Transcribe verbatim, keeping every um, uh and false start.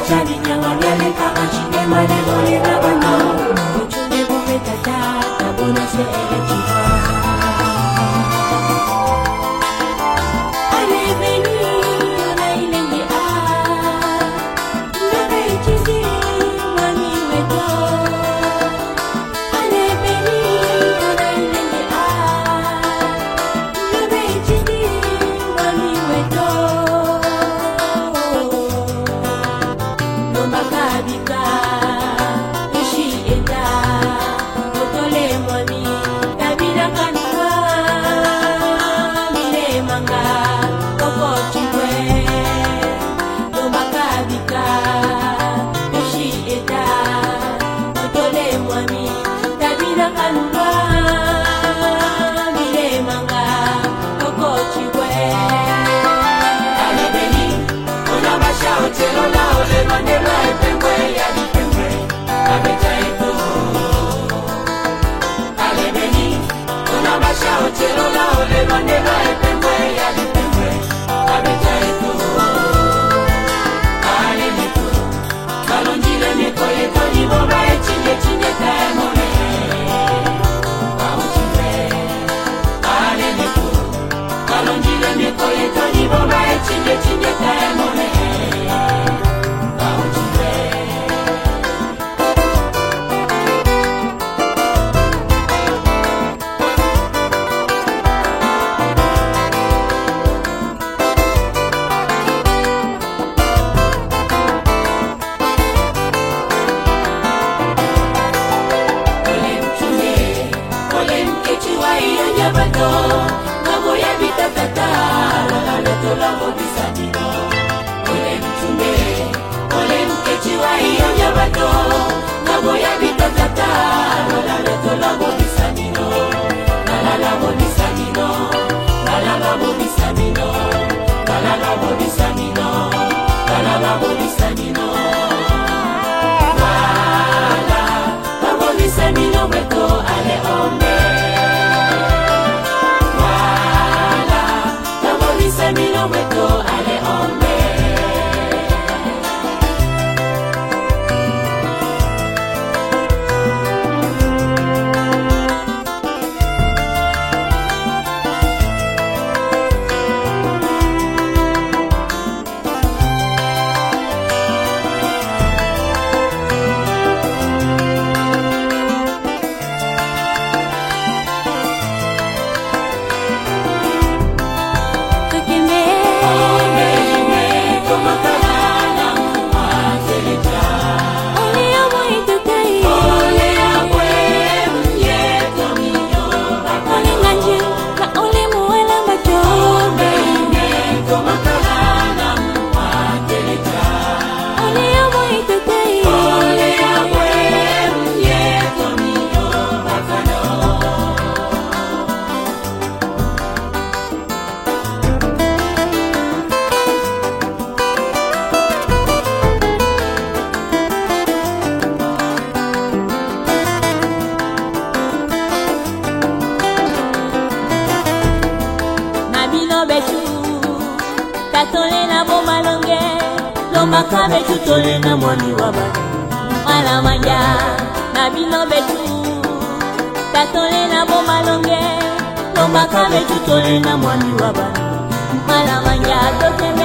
chani nyama nyale kama chine male mole na bano uchunge bume tata tabona se ele chiva ale beni ona ilenge a ndobe chizi mami weto ale beni ona ilenge a ndobe chizi mami weto Makabika, ishi eta, otole moni, tabira kanwa, mile manga, koko chikwe. No makabika, ishi eta, otole moni, tabira kanwa, mile manga, koko chikwe. Alebeni, ona basha otelo la ole manela. Chelo la ole manela epemwe ya lipemwe abeja eto ale mito kalonjile miko yeto ni bomba echinye chinye taemone pauchile ale mito kalonjile miko yeto ni bomba echinye chinye taemone Ngabo ya bitatata la leto la bobisanino ole mtume ole mkechiwa iyo nyabato ngabo ya bitatata la leto la bobisanino la la bobisanino la la bobisanino la la bobisanino la la bobisanino la bobisanino meto ale ombe Semino meto ale ombe Katole na boma longe Lomba kabe tutole na mwani wabani Mala manja na bino betu Katole na boma longe Lomba kabe tutole na mwani wabani Mala manja toke